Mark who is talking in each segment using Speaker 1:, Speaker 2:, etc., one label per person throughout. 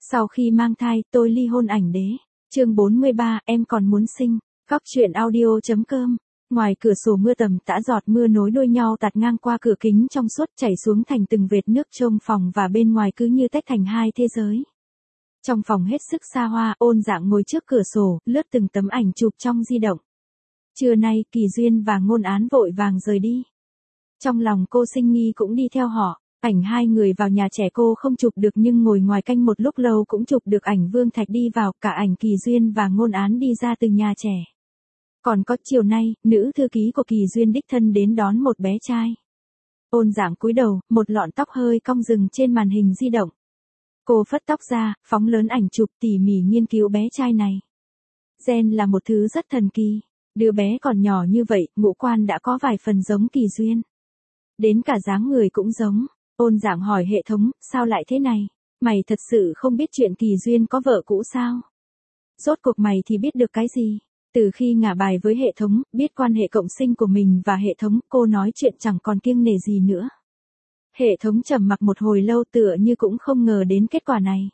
Speaker 1: Sau khi mang thai, tôi ly hôn ảnh đế. Chương 43, em còn muốn sinh. Góc truyện audio.com. Ngoài cửa sổ mưa tầm tã giọt mưa nối đuôi nhau tạt ngang qua cửa kính trong suốt chảy xuống thành từng vệt nước trong phòng và bên ngoài cứ như tách thành hai thế giới. Trong phòng hết sức xa hoa, Ôn Dạng ngồi trước cửa sổ, lướt từng tấm ảnh chụp trong di động. Trưa nay, Kỳ Duyên và Ngôn Án vội vàng rời đi. Trong lòng cô Sinh Nghi cũng đi theo họ. Ảnh hai người vào nhà trẻ cô không chụp được nhưng ngồi ngoài canh một lúc lâu cũng chụp được ảnh Vương Thạch đi vào, cả ảnh Kỳ Duyên và Ngôn Án đi ra từ nhà trẻ. Còn có chiều nay, nữ thư ký của Kỳ Duyên đích thân đến đón một bé trai. Ôn Dạng cúi đầu, một lọn tóc hơi cong dừng trên màn hình di động. Cô phất tóc ra, phóng lớn ảnh chụp tỉ mỉ nghiên cứu bé trai này. Gen là một thứ rất thần kỳ. Đứa bé còn nhỏ như vậy, ngũ quan đã có vài phần giống Kỳ Duyên. Đến cả dáng người cũng giống. Ôn Dạng hỏi hệ thống, sao lại thế này? Mày thật sự không biết chuyện Kỳ Duyên có vợ cũ sao? Rốt cuộc mày thì biết được cái gì? Từ khi ngả bài với hệ thống, biết quan hệ cộng sinh của mình và hệ thống, cô nói chuyện chẳng còn kiêng nể gì nữa. Hệ thống trầm mặc một hồi lâu tựa như cũng không ngờ đến kết quả này.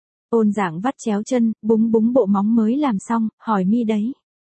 Speaker 1: Ôn Dạng vắt chéo chân, búng búng bộ móng mới làm xong, hỏi mi đấy.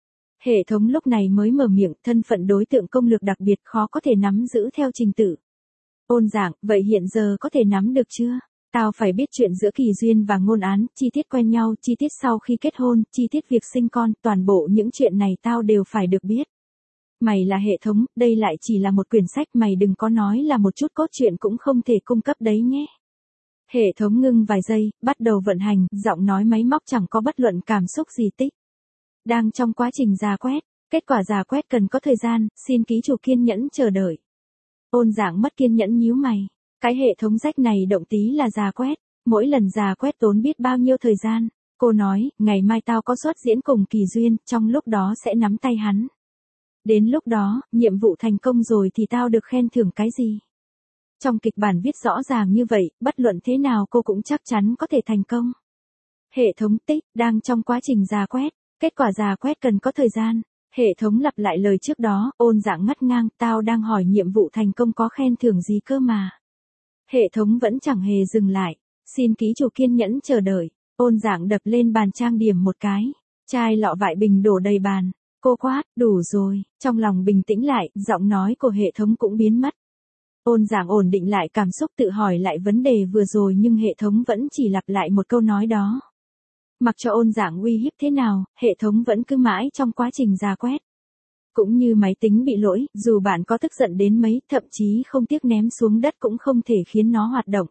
Speaker 1: Hệ thống lúc này mới mở miệng, thân phận đối tượng công lược đặc biệt khó có thể nắm giữ theo trình tự. Ôn Dạng, vậy hiện giờ có thể nắm được chưa? Tao phải biết chuyện giữa Kỳ Duyên và Ngôn Án, chi tiết quen nhau, chi tiết sau khi kết hôn, chi tiết việc sinh con, toàn bộ những chuyện này tao đều phải được biết. Mày là hệ thống, đây lại chỉ là một quyển sách, mày đừng có nói là một chút cốt truyện cũng không thể cung cấp đấy nhé. Hệ thống ngưng vài giây, bắt đầu vận hành, giọng nói máy móc chẳng có bất luận cảm xúc gì tích. Đang trong quá trình rà quét, kết quả rà quét cần có thời gian, xin ký chủ kiên nhẫn chờ đợi. Ôn Dạng mất kiên nhẫn nhíu mày. Cái hệ thống rách này động tí là rà quét, mỗi lần rà quét tốn biết bao nhiêu thời gian. Cô nói, ngày mai tao có xuất diễn cùng Kỳ Duyên, trong lúc đó sẽ nắm tay hắn. Đến lúc đó, nhiệm vụ thành công rồi thì tao được khen thưởng cái gì? Trong kịch bản viết rõ ràng như vậy, bất luận thế nào cô cũng chắc chắn có thể thành công. Hệ thống tích, đang trong quá trình rà quét, kết quả rà quét cần có thời gian. Hệ thống lặp lại lời trước đó, Ôn Dạng ngắt ngang, tao đang hỏi nhiệm vụ thành công có khen thưởng gì cơ mà. Hệ thống vẫn chẳng hề dừng lại, xin ký chủ kiên nhẫn chờ đợi. Ôn Dạng đập lên bàn trang điểm một cái, chai lọ vại bình đổ đầy bàn. Cô quát, đủ rồi, trong lòng bình tĩnh lại, giọng nói của hệ thống cũng biến mất. Ôn Dạng ổn định lại cảm xúc tự hỏi lại vấn đề vừa rồi nhưng hệ thống vẫn chỉ lặp lại một câu nói đó. Mặc cho Ôn Dạng uy hiếp thế nào, hệ thống vẫn cứ mãi trong quá trình rà quét. Cũng như máy tính bị lỗi, dù bạn có tức giận đến mấy, thậm chí không tiếc ném xuống đất cũng không thể khiến nó hoạt động.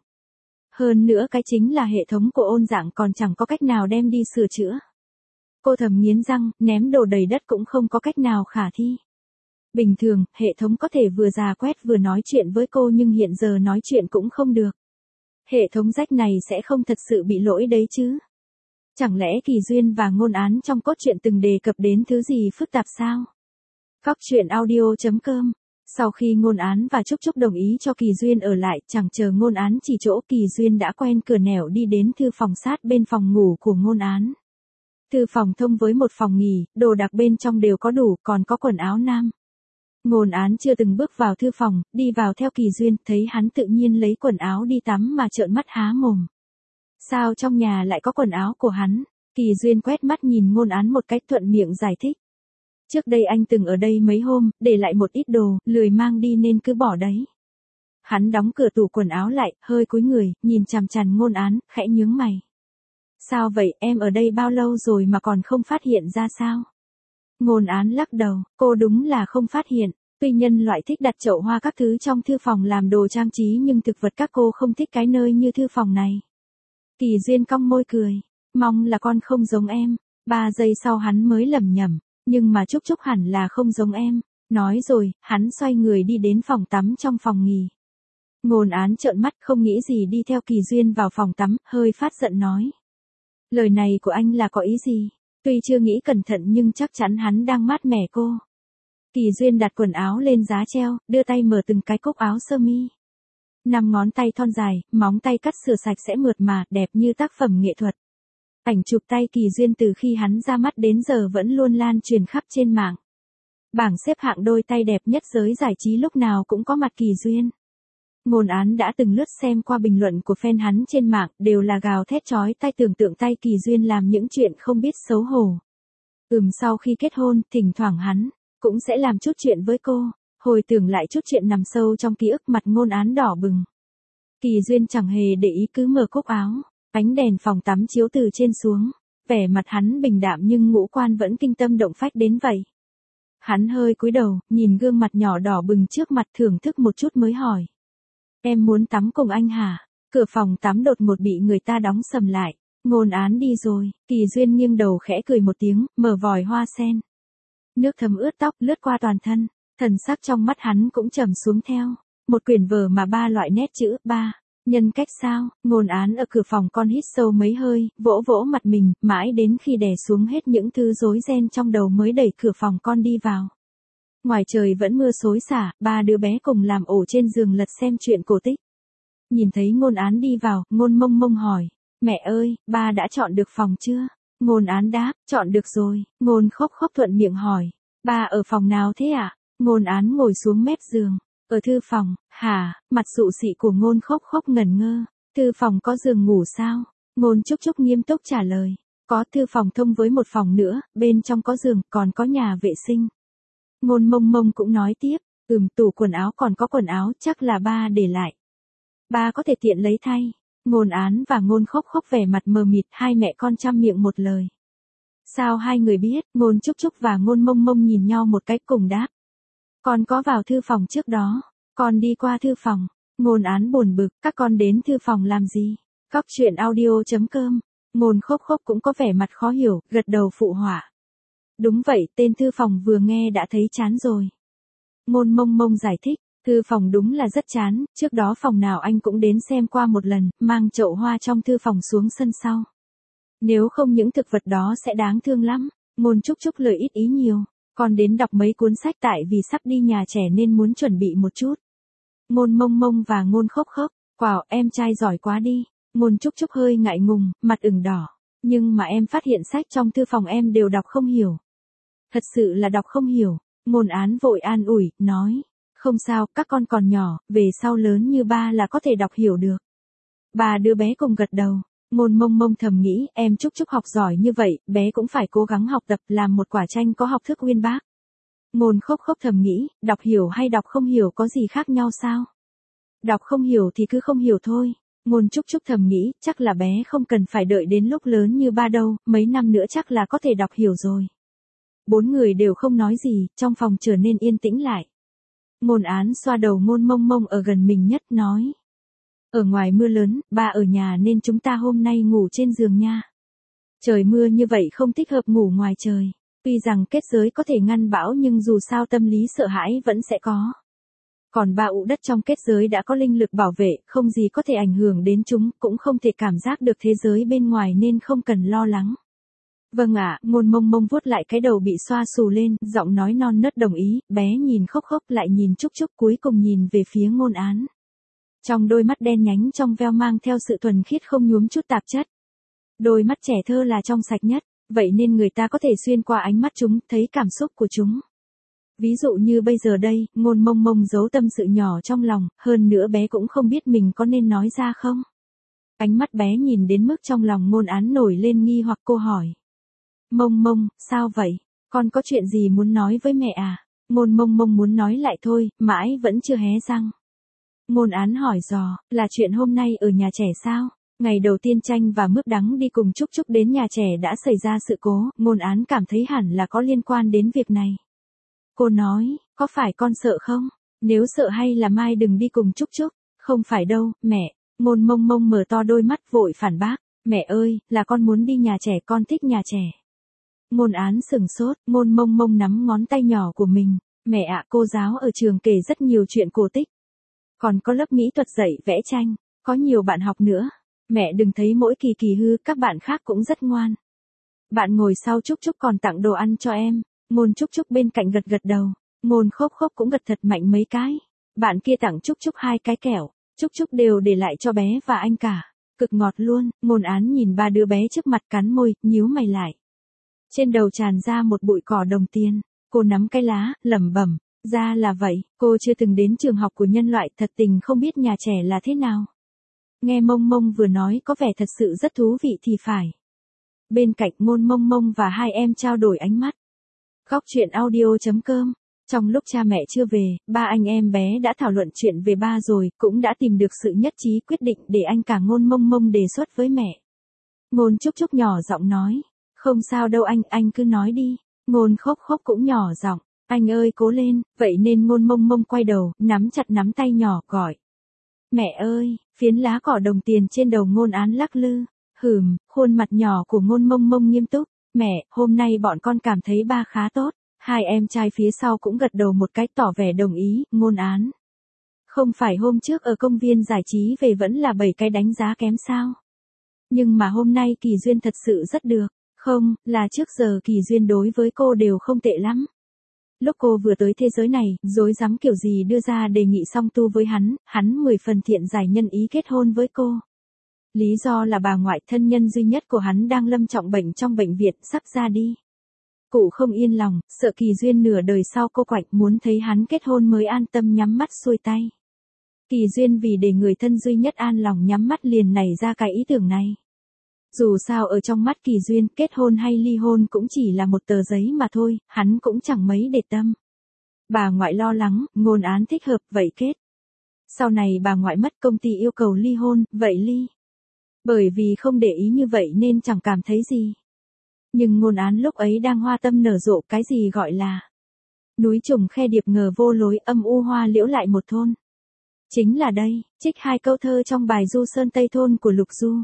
Speaker 1: Hơn nữa cái chính là hệ thống của Ôn Dạng còn chẳng có cách nào đem đi sửa chữa. Cô thầm nghiến răng, ném đồ đầy đất cũng không có cách nào khả thi. Bình thường, hệ thống có thể vừa rà quét vừa nói chuyện với cô nhưng hiện giờ nói chuyện cũng không được. Hệ thống rách này sẽ không thật sự bị lỗi đấy chứ. Chẳng lẽ Kỳ Duyên và Ngôn Án trong cốt truyện từng đề cập đến thứ gì phức tạp sao? Góc truyện audio.com. Sau khi Ngôn Án và Trúc Trúc đồng ý cho Kỳ Duyên ở lại, chẳng chờ Ngôn Án chỉ chỗ, Kỳ Duyên đã quen cửa nẻo đi đến thư phòng sát bên phòng ngủ của Ngôn Án. Thư phòng thông với một phòng nghỉ, đồ đạc bên trong đều có đủ, còn có quần áo nam. Ngôn Án chưa từng bước vào thư phòng, đi vào theo Kỳ Duyên, thấy hắn tự nhiên lấy quần áo đi tắm mà trợn mắt há mồm. Sao trong nhà lại có quần áo của hắn? Kỳ Duyên quét mắt nhìn Ngôn Án một cách thuận miệng giải thích. Trước đây anh từng ở đây mấy hôm, để lại một ít đồ, lười mang đi nên cứ bỏ đấy. Hắn đóng cửa tủ quần áo lại, hơi cúi người, nhìn chằm chằm Ngôn Án, khẽ nhướng mày. Sao vậy, em ở đây bao lâu rồi mà còn không phát hiện ra sao? Ngôn Án lắc đầu, cô đúng là không phát hiện. Tuy nhân loại thích đặt chậu hoa các thứ trong thư phòng làm đồ trang trí nhưng thực vật các cô không thích cái nơi như thư phòng này. Kỳ Duyên cong môi cười, mong là con không giống em. 3 giây sau hắn mới lẩm nhẩm, nhưng mà Trúc Trúc hẳn là không giống em. Nói rồi, hắn xoay người đi đến phòng tắm trong phòng nghỉ. Ngôn Án trợn mắt không nghĩ gì đi theo Kỳ Duyên vào phòng tắm, hơi phát giận nói. Lời này của anh là có ý gì? Tuy chưa nghĩ cẩn thận nhưng chắc chắn hắn đang mát mẻ cô. Kỳ Duyên đặt quần áo lên giá treo, đưa tay mở từng cái cúc áo sơ mi. 5 ngón tay thon dài, móng tay cắt sửa sạch sẽ mượt mà, đẹp như tác phẩm nghệ thuật. Ảnh chụp tay Kỳ Duyên từ khi hắn ra mắt đến giờ vẫn luôn lan truyền khắp trên mạng. Bảng xếp hạng đôi tay đẹp nhất giới giải trí lúc nào cũng có mặt Kỳ Duyên. Ngôn Án đã từng lướt xem qua bình luận của fan hắn trên mạng, đều là gào thét chói tai tưởng tượng tay Kỳ Duyên làm những chuyện không biết xấu hổ. Sau khi kết hôn, thỉnh thoảng hắn cũng sẽ làm chút chuyện với cô. Hồi tưởng lại chút chuyện nằm sâu trong ký ức, mặt Ngôn Án đỏ bừng. Kỳ Duyên chẳng hề để ý, cứ mở cúc áo, ánh đèn phòng tắm chiếu từ trên xuống, vẻ mặt hắn bình đạm nhưng ngũ quan vẫn kinh tâm động phách đến vậy. Hắn hơi cúi đầu, nhìn gương mặt nhỏ đỏ bừng trước mặt, thưởng thức một chút mới hỏi. Em muốn tắm cùng anh hả? Cửa phòng tắm đột ngột bị người ta đóng sầm lại. Ngôn Án đi rồi. Kỳ Duyên nghiêng đầu khẽ cười một tiếng, mở vòi hoa sen. Nước thấm ướt tóc, lướt qua toàn thân. Thần sắc trong mắt hắn cũng trầm xuống theo. Một quyển vở mà 3 loại nét chữ, 3. Nhân cách sao? Ngôn Án ở cửa phòng con hít sâu mấy hơi, vỗ vỗ mặt mình, mãi đến khi đè xuống hết những thứ rối ren trong đầu mới đẩy cửa phòng con đi vào. Ngoài trời vẫn mưa xối xả, 3 đứa bé cùng làm ổ trên giường lật xem truyện cổ tích. Nhìn thấy Ngôn Án đi vào, Ngôn Mông Mông hỏi. Mẹ ơi, ba đã chọn được phòng chưa? Ngôn Án đáp, chọn được rồi. Ngôn Khốc Khốc thuận miệng hỏi. Ba ở phòng nào thế ạ? Ngôn Án ngồi xuống mép giường. Ở thư phòng. Hả? Mặt dụ dị của Ngôn Khốc Khốc ngẩn ngơ. Thư phòng có giường ngủ sao? Ngôn Trúc Trúc nghiêm túc trả lời. Có, thư phòng thông với một phòng nữa, bên trong có giường, còn có nhà vệ sinh. Ngôn Mông Mông cũng nói tiếp. Tủ quần áo còn có quần áo, chắc là ba để lại. Ba có thể tiện lấy thay. Ngôn Án và Ngôn Khốc Khốc vẻ mặt mờ mịt, hai mẹ con chăm miệng một lời. Sao hai người biết? Ngôn Trúc Trúc và Ngôn Mông Mông nhìn nhau một cách cùng đáp. Con có vào thư phòng trước đó. Con đi qua thư phòng. Ngôn Án buồn bực, các con đến thư phòng làm gì? Cóc truyện audio.com. Ngôn Khốc Khốc cũng có vẻ mặt khó hiểu, gật đầu phụ họa. Đúng vậy, tên thư phòng vừa nghe đã thấy chán rồi. Ngôn Mông Mông giải thích. Thư phòng đúng là rất chán, trước đó phòng nào anh cũng đến xem qua một lần, mang chậu hoa trong thư phòng xuống sân sau. Nếu không những thực vật đó sẽ đáng thương lắm. Ngôn Trúc Trúc lời ít ý nhiều, còn đến đọc mấy cuốn sách tại vì sắp đi nhà trẻ nên muốn chuẩn bị một chút. Ngôn Mông Mông và Ngôn Khốc Khốc, wow, em trai giỏi quá đi. Ngôn Trúc Trúc hơi ngại ngùng, mặt ửng đỏ. Nhưng mà em phát hiện sách trong thư phòng em đều đọc không hiểu. Thật sự là đọc không hiểu. Ngôn Án vội an ủi, nói. Không sao, các con còn nhỏ, về sau lớn như ba là có thể đọc hiểu được. 3 đứa bé cùng gật đầu. Ngôn Mông Mông thầm nghĩ, em Trúc Trúc học giỏi như vậy, bé cũng phải cố gắng học tập, làm một quả chanh có học thức uyên bác. Ngôn Khốc Khốc thầm nghĩ, đọc hiểu hay đọc không hiểu có gì khác nhau sao? Đọc không hiểu thì cứ không hiểu thôi. Ngôn Trúc Trúc thầm nghĩ, chắc là bé không cần phải đợi đến lúc lớn như ba đâu, mấy năm nữa chắc là có thể đọc hiểu rồi. 4 người đều không nói gì, trong phòng trở nên yên tĩnh lại. Ngôn Án xoa đầu Ngôn Mông Mông ở gần mình nhất, nói. Ở ngoài mưa lớn, ba ở nhà nên chúng ta hôm nay ngủ trên giường nha. Trời mưa như vậy không thích hợp ngủ ngoài trời. Tuy rằng kết giới có thể ngăn bão nhưng dù sao tâm lý sợ hãi vẫn sẽ có. Còn 3 ụ đất trong kết giới đã có linh lực bảo vệ, không gì có thể ảnh hưởng đến chúng, cũng không thể cảm giác được thế giới bên ngoài nên không cần lo lắng. Vâng ạ, Ngôn Mông Mông vuốt lại cái đầu bị xoa xù lên, giọng nói non nớt đồng ý, bé nhìn Khốc Khốc lại nhìn Trúc Trúc cuối cùng nhìn về phía Ngôn Án. Trong đôi mắt đen nhánh trong veo mang theo sự thuần khiết không nhuốm chút tạp chất. Đôi mắt trẻ thơ là trong sạch nhất, vậy nên người ta có thể xuyên qua ánh mắt chúng, thấy cảm xúc của chúng. Ví dụ như bây giờ đây, Ngôn Mông Mông giấu tâm sự nhỏ trong lòng, hơn nữa bé cũng không biết mình có nên nói ra không. Ánh mắt bé nhìn đến mức trong lòng Ngôn Án nổi lên nghi hoặc, cô hỏi. Mông Mông, sao vậy? Con có chuyện gì muốn nói với mẹ à? Ngôn Mông Mông muốn nói lại thôi, mãi vẫn chưa hé răng. Ngôn Án hỏi dò, là chuyện hôm nay ở nhà trẻ sao? Ngày đầu tiên Chanh và Mướp Đắng đi cùng Trúc Trúc đến nhà trẻ đã xảy ra sự cố, Ngôn Án cảm thấy hẳn là có liên quan đến việc này. Cô nói, có phải con sợ không? Nếu sợ hay là mai đừng đi cùng Trúc Trúc? Không phải đâu, mẹ. Ngôn Mông Mông mở to đôi mắt vội phản bác. Mẹ ơi, là con muốn đi nhà trẻ, con thích nhà trẻ. Ngôn Án sừng sốt, Ngôn Mông Mông nắm ngón tay nhỏ của mình. Mẹ ạ, cô giáo ở trường kể rất nhiều chuyện cổ tích. Còn có lớp mỹ thuật dạy vẽ tranh, có nhiều bạn học nữa. Mẹ đừng thấy mỗi kỳ kỳ hư, các bạn khác cũng rất ngoan. Bạn ngồi sau Trúc Trúc còn tặng đồ ăn cho em. Ngôn Trúc Trúc bên cạnh gật gật đầu. Ngôn Khốc Khốc cũng gật thật mạnh mấy cái. Bạn kia tặng Trúc Trúc 2 cái kẹo. Trúc Trúc đều để lại cho bé và anh cả. Cực ngọt luôn. Ngôn Án nhìn 3 đứa bé trước mặt cắn môi, nhíu mày lại. Trên đầu tràn ra một bụi cỏ đồng tiền. Cô nắm cái lá, lẩm bẩm. Ra là vậy, cô chưa từng đến trường học của nhân loại, thật tình không biết nhà trẻ là thế nào. Nghe Mông Mông vừa nói có vẻ thật sự rất thú vị thì phải. Bên cạnh Ngôn Mông Mông và hai em trao đổi ánh mắt. Góc chuyện audio.com. Trong lúc cha mẹ chưa về, ba anh em bé đã thảo luận chuyện về ba rồi, cũng đã tìm được sự nhất trí quyết định để anh cả Ngôn Mông Mông đề xuất với mẹ. Ngôn Trúc Trúc nhỏ giọng nói, không sao đâu anh cứ nói đi. Ngôn Khốc Khốc cũng nhỏ giọng, anh ơi cố lên, vậy nên Ngôn Mông Mông quay đầu, nắm chặt nắm tay nhỏ gọi. Mẹ ơi, phiến lá cỏ đồng tiền trên đầu Ngôn Án lắc lư. Khuôn mặt nhỏ của Ngôn Mông Mông nghiêm túc. Mẹ, hôm nay bọn con cảm thấy ba khá tốt. Hai em trai phía sau cũng gật đầu một cái tỏ vẻ đồng ý. Ngôn Án, không phải hôm trước ở công viên giải trí về vẫn là 7 cái đánh giá kém sao? Nhưng mà hôm nay Kỳ Duyên thật sự rất được. Không, là trước giờ Kỳ Duyên đối với cô đều không tệ lắm. Lúc cô vừa tới thế giới này, rối rắm kiểu gì đưa ra đề nghị song tu với hắn 10 phần thiện giải nhân ý kết hôn với cô. Lý do là bà ngoại thân nhân duy nhất của hắn đang lâm trọng bệnh trong bệnh viện sắp ra đi. Cụ không yên lòng, sợ Kỳ Duyên nửa đời sau cô quạnh muốn thấy hắn kết hôn mới an tâm nhắm mắt xuôi tay. Kỳ Duyên vì để người thân duy nhất an lòng nhắm mắt liền nảy ra cái ý tưởng này. Dù sao ở trong mắt Kỳ Duyên, kết hôn hay ly hôn cũng chỉ là một tờ giấy mà thôi, hắn cũng chẳng mấy để tâm. Bà ngoại lo lắng, Ngôn Án thích hợp, vậy kết. Sau này bà ngoại mất công ty yêu cầu ly hôn, vậy ly. Bởi vì không để ý như vậy nên chẳng cảm thấy gì. Nhưng Ngôn Án lúc ấy đang hoa tâm nở rộ, cái gì gọi là núi trùng khe điệp ngờ vô lối, âm u hoa liễu lại một thôn. Chính là đây, trích 2 câu thơ trong bài Du Sơn Tây Thôn của Lục Du.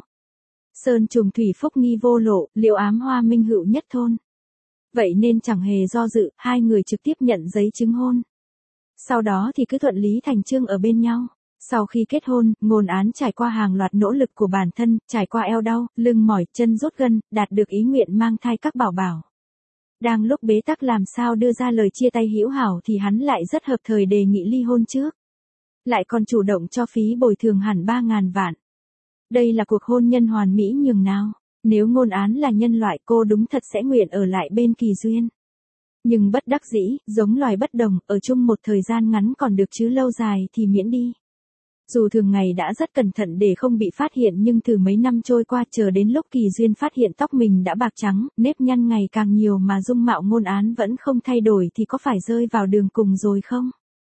Speaker 1: Sơn trùng thủy phúc nghi vô lộ, liễu ám hoa minh hữu nhất thôn. Vậy nên chẳng hề do dự, hai người trực tiếp nhận giấy chứng hôn. Sau đó thì cứ thuận lý thành chương ở bên nhau. Sau khi kết hôn, Ngôn Án trải qua hàng loạt nỗ lực của bản thân, trải qua eo đau, lưng mỏi, chân rút gân, đạt được ý nguyện mang thai các bảo bảo. Đang lúc bế tắc làm sao đưa ra lời chia tay hữu hảo thì hắn lại rất hợp thời đề nghị ly hôn trước. Lại còn chủ động cho phí bồi thường hẳn 3.000 vạn. Đây là cuộc hôn nhân hoàn mỹ nhường nào. Nếu Ngôn Án là nhân loại cô đúng thật sẽ nguyện ở lại bên Kỳ Duyên. Nhưng bất đắc dĩ, giống loài bất đồng, ở chung một thời gian ngắn còn được chứ lâu dài thì miễn đi. Dù thường ngày đã rất cẩn thận để không bị phát hiện nhưng từ mấy năm trôi qua chờ đến lúc Kỳ Duyên phát hiện tóc mình đã bạc trắng, nếp nhăn ngày càng nhiều mà dung mạo Ngôn Án vẫn không thay đổi thì có phải rơi vào đường cùng rồi không?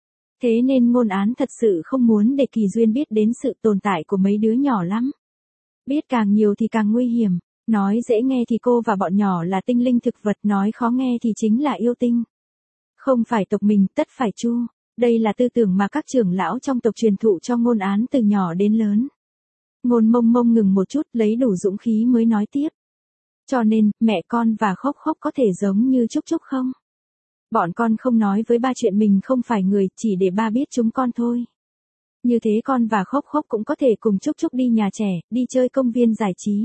Speaker 1: Thế nên Ngôn Án thật sự không muốn để Kỳ Duyên biết đến sự tồn tại của mấy đứa nhỏ lắm. Biết càng nhiều thì càng nguy hiểm. Nói dễ nghe thì cô và bọn nhỏ là tinh linh thực vật, nói khó nghe thì chính là yêu tinh. Không phải tộc mình, tất phải chu. Đây là tư tưởng mà các trưởng lão trong tộc truyền thụ cho Ngôn Án từ nhỏ đến lớn. Ngôn Mông Mông ngừng một chút, lấy đủ dũng khí mới nói tiếp. Cho nên, mẹ con và Khốc Khốc có thể giống như Trúc Trúc không? Bọn con không nói với ba chuyện mình không phải người, chỉ để ba biết chúng con thôi. Như thế con và Khốc Khốc cũng có thể cùng Trúc Trúc đi nhà trẻ, đi chơi công viên giải trí.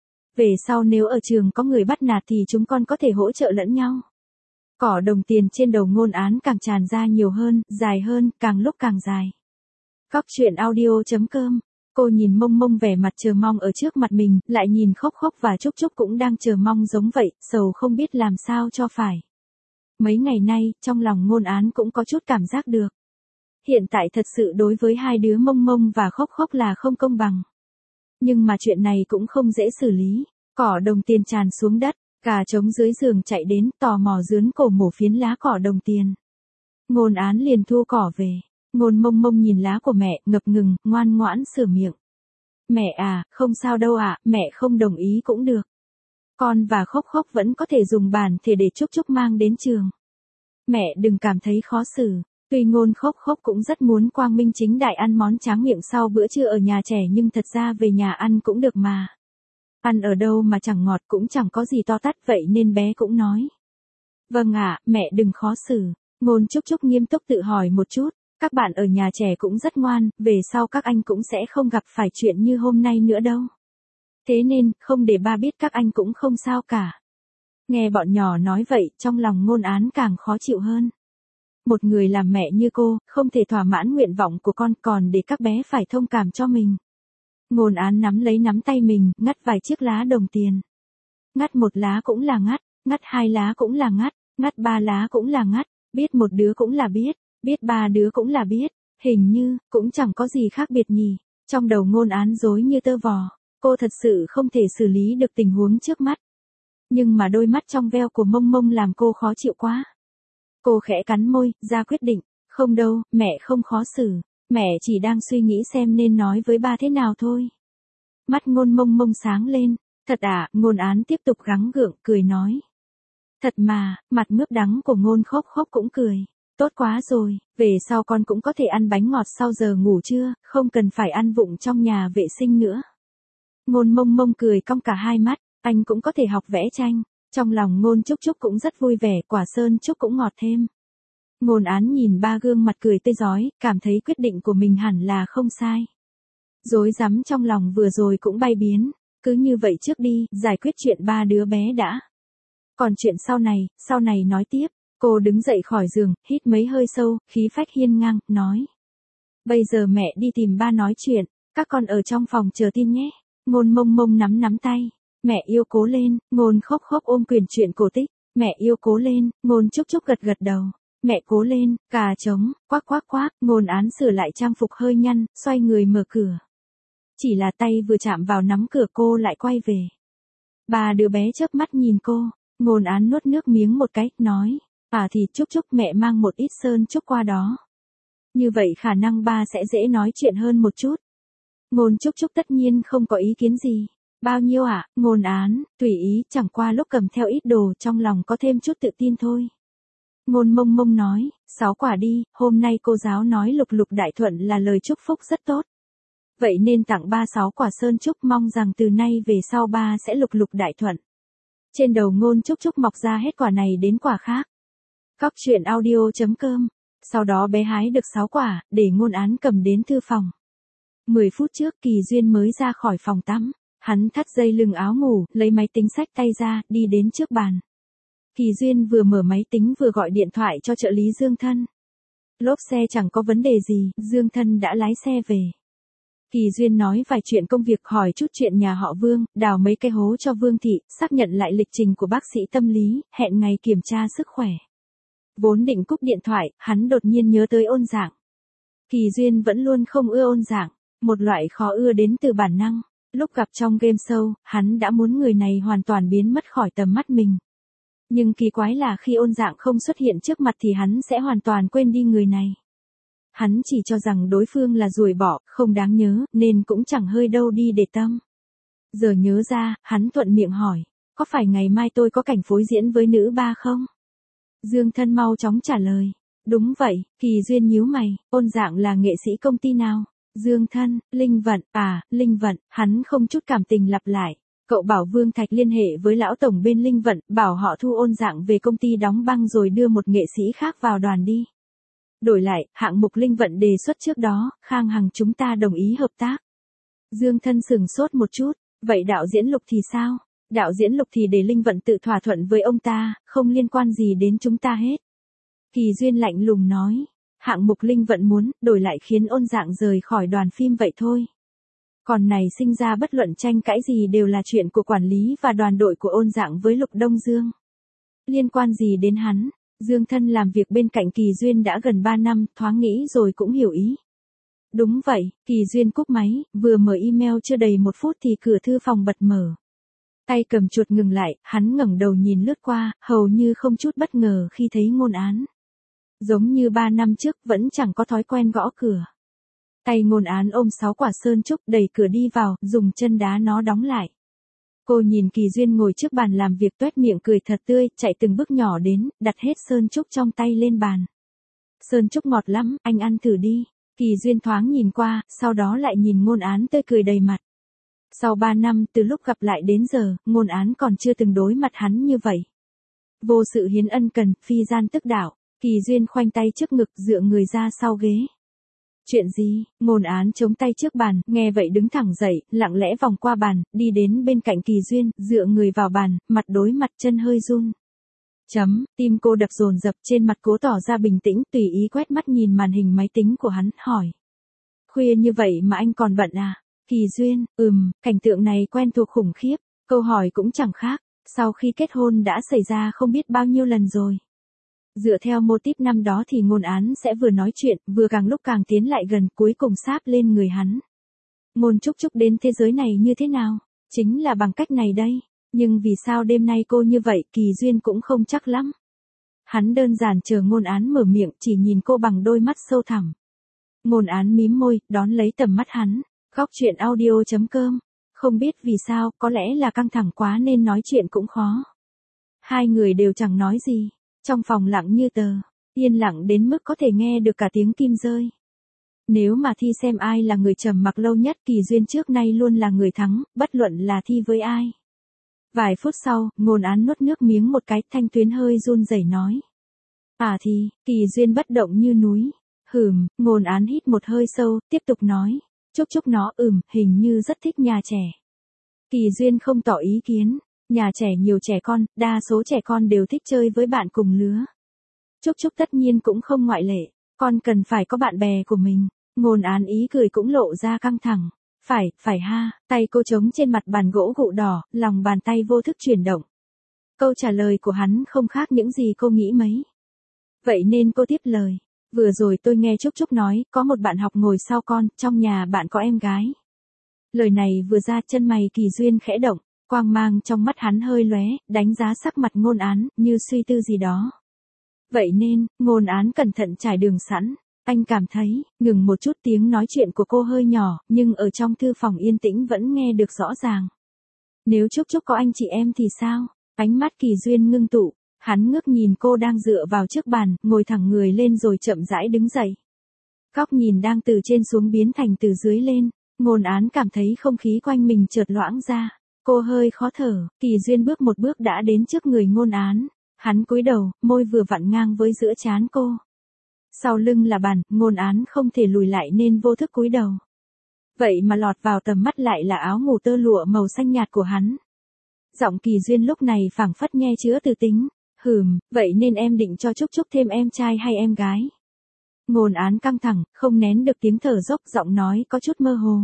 Speaker 1: Về sau nếu ở trường có người bắt nạt thì chúng con có thể hỗ trợ lẫn nhau. Cỏ đồng tiền trên đầu Ngôn Án càng tràn ra nhiều hơn, dài hơn, càng lúc càng dài. Góc chuyện audio.com. Cô nhìn Mông Mông vẻ mặt chờ mong ở trước mặt mình, lại nhìn Khốc Khốc và Trúc Trúc cũng đang chờ mong giống vậy, sầu không biết làm sao cho phải. Mấy ngày nay, trong lòng Ngôn Án cũng có chút cảm giác được. Hiện tại thật sự đối với hai đứa Mông Mông và Khốc Khốc là không công bằng. Nhưng mà chuyện này cũng không dễ xử lý. Cỏ đồng tiền tràn xuống đất, gà trống dưới giường chạy đến, tò mò dướn cổ mổ phiến lá cỏ đồng tiền. Ngôn Án liền thu cỏ về. Ngôn Mông Mông nhìn lá của mẹ, ngập ngừng, ngoan ngoãn sửa miệng. Mẹ à, không sao đâu ạ, mẹ không đồng ý cũng được. Con và Khốc Khốc vẫn có thể dùng bản thể để Trúc Trúc mang đến trường. Mẹ đừng cảm thấy khó xử. Tuy Ngôn Khốc Khốc cũng rất muốn quang minh chính đại ăn món tráng miệng sau bữa trưa ở nhà trẻ nhưng thật ra về nhà ăn cũng được mà. Ăn ở đâu mà chẳng ngọt cũng chẳng có gì to tát vậy nên bé cũng nói. Vâng ạ, mẹ đừng khó xử. Ngôn Trúc Trúc nghiêm túc tự hỏi một chút. Các bạn ở nhà trẻ cũng rất ngoan, về sau các anh cũng sẽ không gặp phải chuyện như hôm nay nữa đâu. Thế nên, không để ba biết các anh cũng không sao cả. Nghe bọn nhỏ nói vậy, trong lòng Ngôn Án càng khó chịu hơn. Một người làm mẹ như cô, không thể thỏa mãn nguyện vọng của con còn để các bé phải thông cảm cho mình. Ngôn Án nắm lấy nắm tay mình, ngắt vài chiếc lá đồng tiền. Ngắt một lá cũng là ngắt, ngắt hai lá cũng là ngắt, ngắt ba lá cũng là ngắt. Biết một đứa cũng là biết ba đứa cũng là biết, hình như, cũng chẳng có gì khác biệt nhỉ. Trong đầu Ngôn Án rối như tơ vò, cô thật sự không thể xử lý được tình huống trước mắt. Nhưng mà đôi mắt trong veo của Mông Mông làm cô khó chịu quá. Cô khẽ cắn môi, ra quyết định, không đâu, mẹ không khó xử, mẹ chỉ đang suy nghĩ xem nên nói với ba thế nào thôi. Mắt Ngôn Mông Mông sáng lên, thật à, Ngôn Án tiếp tục gắng gượng, cười nói. Thật mà, mặt mướp đắng của Ngôn Khốc Khốc cũng cười. Tốt quá rồi, về sau con cũng có thể ăn bánh ngọt sau giờ ngủ trưa, không cần phải ăn vụng trong nhà vệ sinh nữa. Ngôn Mông Mông cười cong cả hai mắt, anh cũng có thể học vẽ tranh. Trong lòng Ngôn Trúc Trúc cũng rất vui vẻ, quả sơn trúc cũng ngọt thêm. Ngôn Án nhìn ba gương mặt cười tươi rói, cảm thấy quyết định của mình hẳn là không sai. Rối rắm trong lòng vừa rồi cũng bay biến, cứ như vậy trước đi, giải quyết chuyện ba đứa bé đã. Còn chuyện sau này nói tiếp. Cô đứng dậy khỏi giường, hít mấy hơi sâu, khí phách hiên ngang, nói. Bây giờ mẹ đi tìm ba nói chuyện, các con ở trong phòng chờ tin nhé. Ngôn Mông Mông nắm tay. Mẹ yêu cố lên, Ngôn Khốc Khốc ôm quyền chuyện cổ tích. Mẹ yêu cố lên, Ngôn Trúc Trúc gật đầu. Mẹ cố lên, cà trống, quác quác quác, Ngôn Án sửa lại trang phục hơi nhăn, xoay người mở cửa. Chỉ là tay vừa chạm vào nắm cửa cô lại quay về. Ba đứa bé chớp mắt nhìn cô, Ngôn Án nuốt nước miếng một cái, nói. À thì Trúc Trúc mẹ mang một ít sơn trúc qua đó. Như vậy khả năng ba sẽ dễ nói chuyện hơn một chút. Ngôn Trúc Trúc tất nhiên không có ý kiến gì. Bao nhiêu ạ, Ngôn Án, tùy ý, chẳng qua lúc cầm theo ít đồ trong lòng có thêm chút tự tin thôi. Ngôn Mông Mông nói, 6 quả đi, hôm nay cô giáo nói lục lục đại thuận là lời chúc phúc rất tốt. Vậy nên tặng ba 6 quả sơn trúc, mong rằng từ nay về sau ba sẽ lục lục đại thuận. Trên đầu Ngôn Trúc Trúc mọc ra hết quả này đến quả khác. Cóc truyện audio.com. Sau đó bé hái được 6 quả, để Ngôn Án cầm đến thư phòng. 10 phút trước Kỳ Duyên mới ra khỏi phòng tắm. Hắn thắt dây lưng áo ngủ, lấy máy tính xách tay ra, đi đến trước bàn. Kỳ Duyên vừa mở máy tính vừa gọi điện thoại cho trợ lý Dương Thân. Lốp xe chẳng có vấn đề gì, Dương Thân đã lái xe về. Kỳ Duyên nói vài chuyện công việc, hỏi chút chuyện nhà họ Vương, đào mấy cái hố cho Vương Thị, xác nhận lại lịch trình của bác sĩ tâm lý, hẹn ngày kiểm tra sức khỏe. Vốn định cúp điện thoại, hắn đột nhiên nhớ tới Ôn Dạng. Kỳ Duyên vẫn luôn không ưa Ôn Dạng, một loại khó ưa đến từ bản năng. Lúc gặp trong game show, hắn đã muốn người này hoàn toàn biến mất khỏi tầm mắt mình. Nhưng kỳ quái là khi Ôn Dạng không xuất hiện trước mặt thì hắn sẽ hoàn toàn quên đi người này. Hắn chỉ cho rằng đối phương là ruồi bọ, không đáng nhớ, nên cũng chẳng hơi đâu đi để tâm. Giờ nhớ ra, hắn thuận miệng hỏi, có phải ngày mai tôi có cảnh phối diễn với nữ ba không? Dương Thân mau chóng trả lời, đúng vậy. Kỳ Duyên nhíu mày, Ôn Dạng là nghệ sĩ công ty nào? Dương Thân, Linh Vận, à, Linh Vận, hắn không chút cảm tình lặp lại. Cậu bảo Vương Thạch liên hệ với lão tổng bên Linh Vận, bảo họ thu Ôn Dạng về công ty đóng băng rồi đưa một nghệ sĩ khác vào đoàn đi. Đổi lại, hạng mục Linh Vận đề xuất trước đó, Khang Hằng chúng ta đồng ý hợp tác. Dương Thân sửng sốt một chút, vậy đạo diễn Lục thì sao? Đạo diễn Lục thì để Linh Vận tự thỏa thuận với ông ta, không liên quan gì đến chúng ta hết. Kỳ Duyên lạnh lùng nói, hạng mục Linh Vận muốn, đổi lại khiến Ôn Dạng rời khỏi đoàn phim vậy thôi. Còn này sinh ra bất luận tranh cãi gì đều là chuyện của quản lý và đoàn đội của Ôn Dạng với Lục Đông Dương. Liên quan gì đến hắn? Dương Thân làm việc bên cạnh Kỳ Duyên đã gần 3 năm, thoáng nghĩ rồi cũng hiểu ý. Đúng vậy, Kỳ Duyên cúp máy, vừa mở email chưa đầy 1 phút thì cửa thư phòng bật mở. Tay cầm chuột ngừng lại, hắn ngẩng đầu nhìn lướt qua, hầu như không chút bất ngờ khi thấy Ngôn Án. Giống như 3 năm trước, vẫn chẳng có thói quen gõ cửa. Tay Ngôn Án ôm 6 quả sơn trúc, đẩy cửa đi vào, dùng chân đá nó đóng lại. Cô nhìn Kỳ Duyên ngồi trước bàn làm việc toét miệng cười thật tươi, chạy từng bước nhỏ đến, đặt hết sơn trúc trong tay lên bàn. Sơn trúc ngọt lắm, anh ăn thử đi. Kỳ Duyên thoáng nhìn qua, sau đó lại nhìn Ngôn Án tươi cười đầy mặt. Sau 3 năm từ lúc gặp lại đến giờ, Ngôn Án còn chưa từng đối mặt hắn như vậy. Vô sự hiến ân cần, phi gian tức đạo. Kỳ Duyên khoanh tay trước ngực, dựa người ra sau ghế. Chuyện gì? Ngôn Án chống tay trước bàn, nghe vậy đứng thẳng dậy, lặng lẽ vòng qua bàn, đi đến bên cạnh Kỳ Duyên, dựa người vào bàn, mặt đối mặt, chân hơi run. Tim cô đập dồn dập, trên mặt cố tỏ ra bình tĩnh, tùy ý quét mắt nhìn màn hình máy tính của hắn, hỏi. Khuya như vậy mà anh còn bận à? Kỳ Duyên, cảnh tượng này quen thuộc khủng khiếp, câu hỏi cũng chẳng khác, sau khi kết hôn đã xảy ra không biết bao nhiêu lần rồi. Dựa theo mô típ năm đó thì Ngôn Án sẽ vừa nói chuyện, vừa càng lúc càng tiến lại gần, cuối cùng sáp lên người hắn. Ngôn Trúc Trúc đến thế giới này như thế nào? Chính là bằng cách này đây. Nhưng vì sao đêm nay cô như vậy, Kỳ Duyên cũng không chắc lắm. Hắn đơn giản chờ Ngôn Án mở miệng, chỉ nhìn cô bằng đôi mắt sâu thẳm. Ngôn Án mím môi, đón lấy tầm mắt hắn. Góc chuyện audio.com. Không biết vì sao, có lẽ là căng thẳng quá nên nói chuyện cũng khó. Hai người đều chẳng nói gì. Trong phòng lặng như tờ, yên lặng đến mức có thể nghe được cả tiếng kim rơi. Nếu mà thi xem ai là người trầm mặc lâu nhất, Kỳ Duyên trước nay luôn là người thắng, bất luận là thi với ai. Vài phút sau, Ngôn Án nuốt nước miếng một cái, thanh tuyến hơi run rẩy nói. À thì, Kỳ Duyên bất động như núi. Ngôn Án hít một hơi sâu, tiếp tục nói. Trúc Trúc nó hình như rất thích nhà trẻ. Kỳ Duyên không tỏ ý kiến. Nhà trẻ nhiều trẻ con, đa số trẻ con đều thích chơi với bạn cùng lứa. Trúc Trúc tất nhiên cũng không ngoại lệ. Con cần phải có bạn bè của mình. Ngôn Án ý cười cũng lộ ra căng thẳng. Phải ha, tay cô trống trên mặt bàn gỗ gụ đỏ, lòng bàn tay vô thức chuyển động. Câu trả lời của hắn không khác những gì cô nghĩ mấy. Vậy nên cô tiếp lời. Vừa rồi tôi nghe Trúc Trúc nói, có một bạn học ngồi sau con, trong nhà bạn có em gái. Lời này vừa ra, chân mày Kỳ Duyên khẽ động, quang mang trong mắt hắn hơi lóe, đánh giá sắc mặt Ngôn Án, như suy tư gì đó. Vậy nên, Ngôn Án cẩn thận trải đường sẵn. Anh cảm thấy, ngừng một chút, tiếng nói chuyện của cô hơi nhỏ, nhưng ở trong thư phòng yên tĩnh vẫn nghe được rõ ràng. Nếu Trúc Trúc có anh chị em thì sao? Ánh mắt Kỳ Duyên ngưng tụ, hắn ngước nhìn cô đang dựa vào trước bàn, ngồi thẳng người lên rồi chậm rãi đứng dậy. Góc nhìn đang từ trên xuống biến thành từ dưới lên, Ngôn Án cảm thấy không khí quanh mình chợt loãng ra. Cô hơi khó thở, Kỳ Duyên bước một bước đã đến trước người Ngôn Án. Hắn cúi đầu, môi vừa vặn ngang với giữa trán cô. Sau lưng là bàn, Ngôn Án không thể lùi lại nên vô thức cúi đầu. Vậy mà lọt vào tầm mắt lại là áo ngủ tơ lụa màu xanh nhạt của hắn. Giọng Kỳ Duyên lúc này phảng phất nhe chứa từ tính. Vậy nên em định cho Trúc Trúc thêm em trai hay em gái? Ngôn Án căng thẳng, không nén được tiếng thở dốc, giọng nói có chút mơ hồ.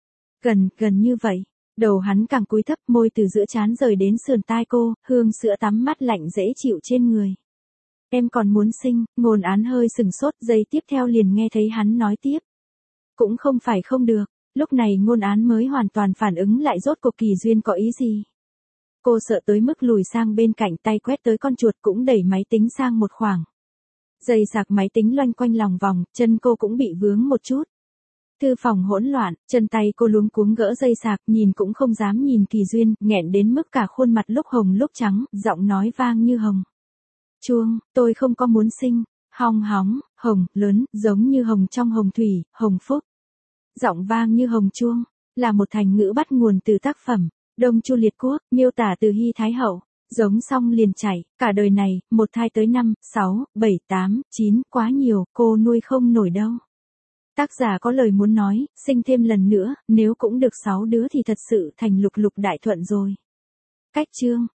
Speaker 1: Gần như vậy. Đầu hắn càng cúi thấp, môi từ giữa trán rời đến sườn tai cô, hương sữa tắm mát lạnh dễ chịu trên người. Em còn muốn sinh. Ngôn Án hơi sừng sốt, giây tiếp theo liền nghe thấy hắn nói tiếp. Cũng không phải không được. Lúc này Ngôn Án mới hoàn toàn phản ứng lại rốt cuộc Kỳ Duyên có ý gì. Cô sợ tới mức lùi sang bên cạnh, tay quét tới con chuột cũng đẩy máy tính sang một khoảng. Dây sạc máy tính loanh quanh lòng vòng, chân cô cũng bị vướng một chút. Thư phòng hỗn loạn, chân tay cô luống cuống gỡ dây sạc, nhìn cũng không dám nhìn Kỳ Duyên, nghẹn đến mức cả khuôn mặt lúc hồng lúc trắng, giọng nói vang như hồng. Chuông, tôi không có muốn sinh. Hong hóng, hồng, lớn, giống như hồng trong hồng thủy, hồng phúc. Giọng vang như hồng chuông, là một thành ngữ bắt nguồn từ tác phẩm Đông Chu Liệt Quốc, miêu tả từ Hy Thái Hậu. Giống xong liền chảy, cả đời này, một thai tới 5, 6, 7, 8, 9, quá nhiều, cô nuôi không nổi đâu. Tác giả có lời muốn nói, sinh thêm lần nữa, nếu cũng được 6 đứa thì thật sự thành lục lục đại thuận rồi. Cách chương.